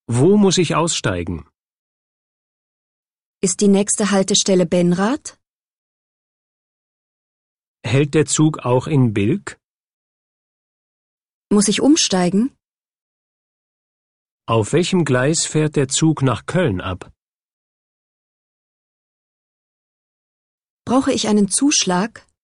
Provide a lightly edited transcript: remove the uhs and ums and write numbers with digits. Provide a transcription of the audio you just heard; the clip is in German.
Wo muss ich aussteigen? Ist die nächste Haltestelle Benrath? Hält der Zug auch in Bilk? Muss ich umsteigen? Auf welchem Gleis fährt der Zug nach Köln ab? Brauche ich einen Zuschlag?